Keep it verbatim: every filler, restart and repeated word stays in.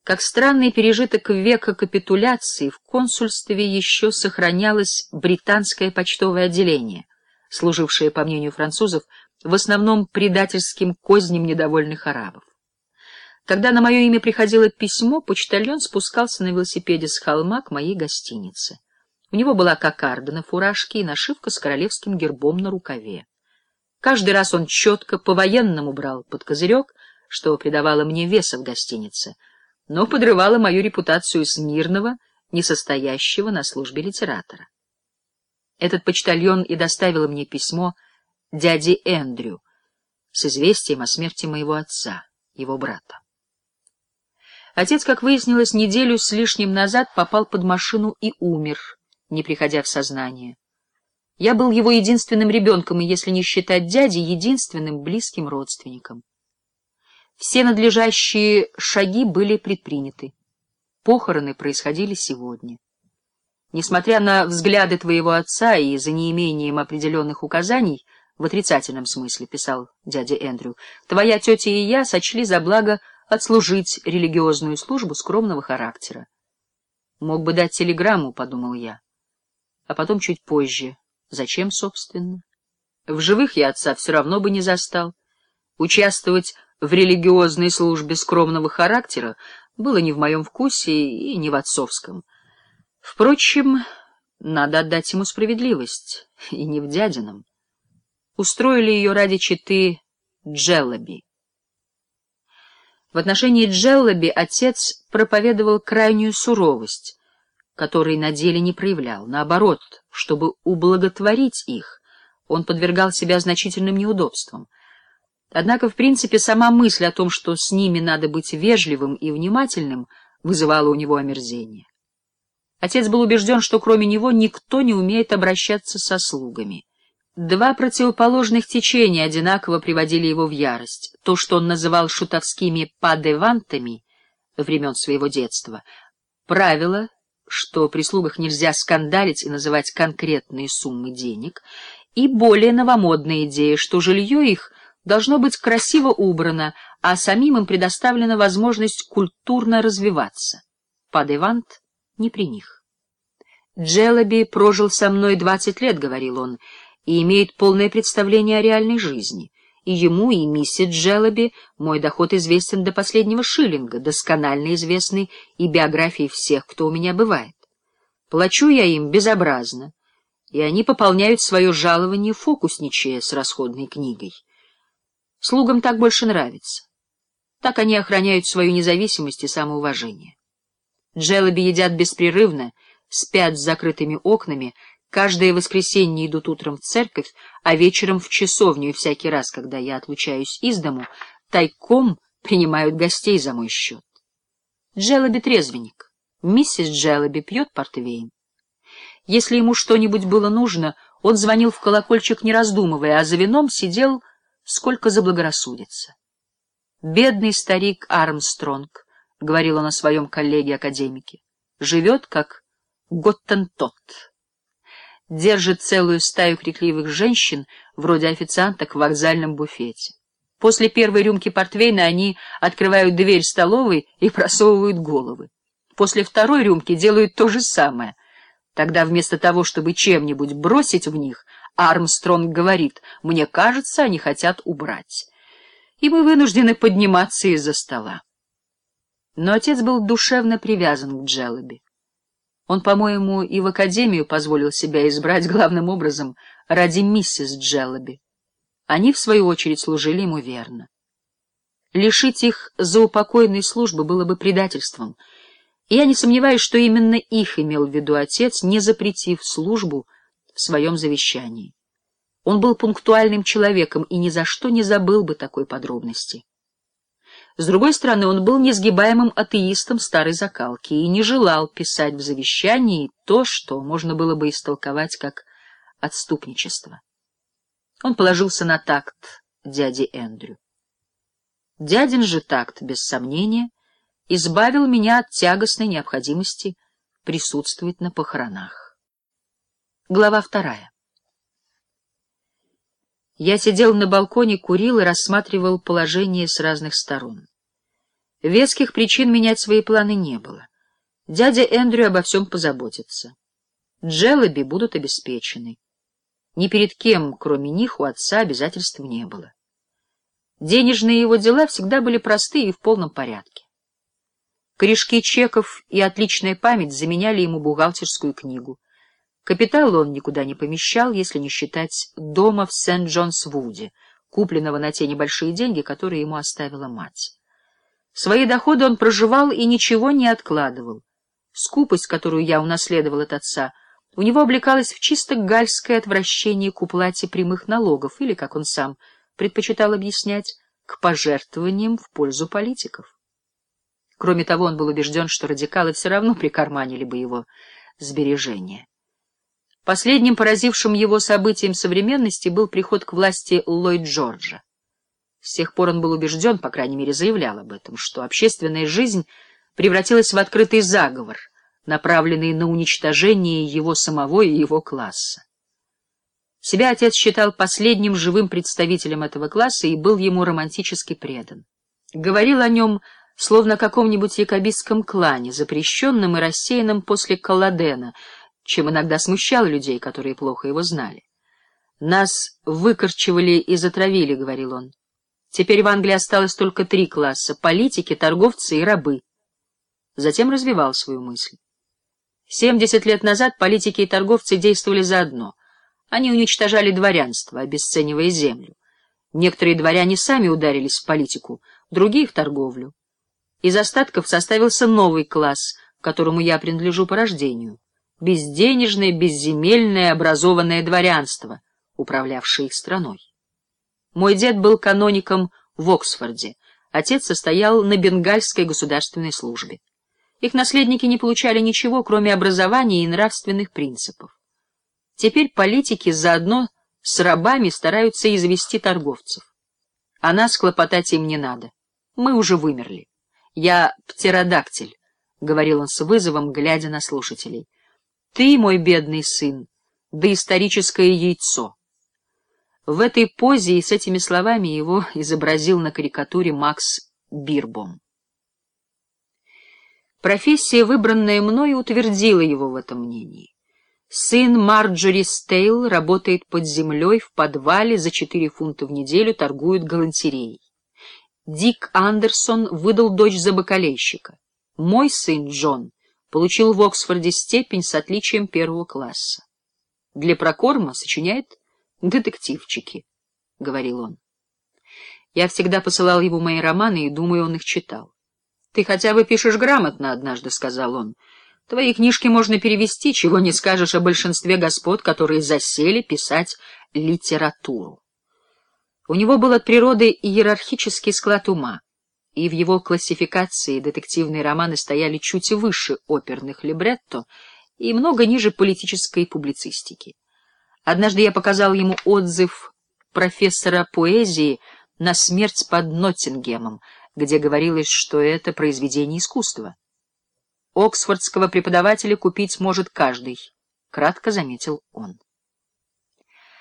Как странный пережиток века капитуляции, в консульстве еще сохранялось британское почтовое отделение, служившее, по мнению французов, в основном предательским козням недовольных арабов. Когда на мое имя приходило письмо, почтальон спускался на велосипеде с холма к моей гостинице. У него была кокарда на фуражке и нашивка с королевским гербом на рукаве. Каждый раз он четко, по-военному брал под козырек, что придавало мне веса в гостинице, но подрывало мою репутацию смирного, несостоящего на службе литератора. Этот почтальон и доставил мне письмо дяди Эндрю с известием о смерти моего отца, его брата. Отец, как выяснилось, неделю с лишним назад попал под машину и умер, не приходя в сознание. Я был его единственным ребенком и, если не считать дяди, единственным близким родственником. Все надлежащие шаги были предприняты. Похороны происходили сегодня. Несмотря на взгляды твоего отца и за неимением определенных указаний, в отрицательном смысле, писал дядя Эндрю, твоя тетя и я сочли за благо отслужить религиозную службу скромного характера. Мог бы дать телеграмму, подумал я. А потом чуть позже. Зачем, собственно? В живых я отца все равно бы не застал. Участвовать в религиозной службе скромного характера было не в моем вкусе и не в отцовском. Впрочем, надо отдать ему справедливость, и не в дядином. Устроили ее ради четы Джеллаби. В отношении Джеллаби отец проповедовал крайнюю суровость, которой на деле не проявлял. Наоборот, чтобы ублаготворить их, он подвергал себя значительным неудобствам. Однако, в принципе, сама мысль о том, что с ними надо быть вежливым и внимательным, вызывала у него омерзение. Отец был убежден, что кроме него никто не умеет обращаться со слугами. Два противоположных течения одинаково приводили его в ярость. То, что он называл шутовскими падевантами времен своего детства, правило, что при слугах нельзя скандалить и называть конкретные суммы денег, и более новомодная идея, что жилье их должно быть красиво убрано, а самим им предоставлена возможность культурно развиваться. Падевант не при них. «Джеллаби прожил со мной двадцать лет», — говорил он, — и имеет полное представление о реальной жизни. И ему, и миссис Джеллаби мой доход известен до последнего шиллинга, досконально известны и биографии всех, кто у меня бывает. Плачу я им безобразно, и они пополняют свое жалование, фокусничая с расходной книгой. Слугам так больше нравится. Так они охраняют свою независимость и самоуважение. Джеллаби едят беспрерывно, спят с закрытыми окнами, каждое воскресенье идут утром в церковь, а вечером в часовню, и всякий раз, когда я отлучаюсь из дому, тайком принимают гостей за мой счет. Джеллаби трезвенник. Миссис Джеллаби пьет портвейн. Если ему что-нибудь было нужно, он звонил в колокольчик, не раздумывая, а за вином сидел, сколько заблагорассудится. «Бедный старик Армстронг», — говорил он о своем коллеге-академике, — «живет, как готтентот. Держит целую стаю крикливых женщин, вроде официанток в вокзальном буфете. После первой рюмки портвейна они открывают дверь столовой и просовывают головы. После второй рюмки делают то же самое. Тогда вместо того, чтобы чем-нибудь бросить в них, Армстронг говорит: «Мне кажется, они хотят убрать». И мы вынуждены подниматься из-за стола. Но отец был душевно привязан к Джеллаби. Он, по-моему, и в академию позволил себя избрать главным образом ради миссис Джеллаби. Они, в свою очередь, служили ему верно. Лишить их заупокойной службы было бы предательством, и я не сомневаюсь, что именно их имел в виду отец, не запретив службу в своем завещании. Он был пунктуальным человеком и ни за что не забыл бы такой подробности. С другой стороны, он был несгибаемым атеистом старой закалки и не желал писать в завещании то, что можно было бы истолковать как отступничество. Он положился на такт дяди Эндрю. Дядин же такт, без сомнения, избавил меня от тягостной необходимости присутствовать на похоронах. Глава вторая. Я сидел на балконе, курил и рассматривал положение с разных сторон. Веских причин менять свои планы не было. Дядя Эндрю обо всем позаботится. Джеллоби будут обеспечены. Ни перед кем, кроме них, у отца обязательств не было. Денежные его дела всегда были простые и в полном порядке. Корешки чеков и отличная память заменяли ему бухгалтерскую книгу. Капитал он никуда не помещал, если не считать дома в Сент-Джонс-Вуде, купленного на те небольшие деньги, которые ему оставила мать. Свои доходы он проживал и ничего не откладывал. Скупость, которую я унаследовал от отца, у него облекалась в чисто гальское отвращение к уплате прямых налогов или, как он сам предпочитал объяснять, к пожертвованиям в пользу политиков. Кроме того, он был убежден, что радикалы все равно прикарманили бы его сбережения. Последним поразившим его событием современности был приход к власти Ллойд Джорджа. С тех пор он был убежден, по крайней мере заявлял об этом, что общественная жизнь превратилась в открытый заговор, направленный на уничтожение его самого и его класса. Себя отец считал последним живым представителем этого класса и был ему романтически предан. Говорил о нем словно о каком-нибудь якобитском клане, запрещенном и рассеянном после Колладена, чем иногда смущал людей, которые плохо его знали. «Нас выкорчевали и затравили», — говорил он. «Теперь в Англии осталось только три класса — политики, торговцы и рабы». Затем развивал свою мысль. Семьдесят лет назад политики и торговцы действовали заодно. Они уничтожали дворянство, обесценивая землю. Некоторые дворяне сами ударились в политику, другие — в торговлю. Из остатков составился новый класс, к которому я принадлежу по рождению. Безденежное, безземельное, образованное дворянство, управлявшее их страной. Мой дед был каноником в Оксфорде, отец состоял на бенгальской государственной службе. Их наследники не получали ничего, кроме образования и нравственных принципов. Теперь политики заодно с рабами стараются извести торговцев. А нас хлопотать им не надо. Мы уже вымерли. Я птеродактиль, — говорил он с вызовом, глядя на слушателей. Ты, мой бедный сын, доисторическое яйцо. В этой позе и с этими словами его изобразил на карикатуре Макс Бирбом. Профессия, выбранная мною, утвердила его в этом мнении. Сын Марджори Стейл работает под землей в подвале, за четыре фунта в неделю торгует галантереей. Дик Андерсон выдал дочь за бакалейщика. Мой сын Джон получил в Оксфорде степень с отличием первого класса. Для прокорма сочиняет детективчики, — говорил он. Я всегда посылал ему мои романы и, думаю, он их читал. — Ты хотя бы пишешь грамотно, — однажды сказал он. — Твои книжки можно перевести, чего не скажешь о большинстве господ, которые засели писать литературу. У него был от природы иерархический склад ума, и в его классификации детективные романы стояли чуть выше оперных либретто и много ниже политической публицистики. Однажды я показал ему отзыв профессора поэзии на «Смерть под Ноттингемом», где говорилось, что это произведение искусства. Оксфордского преподавателя купить может каждый, — кратко заметил он.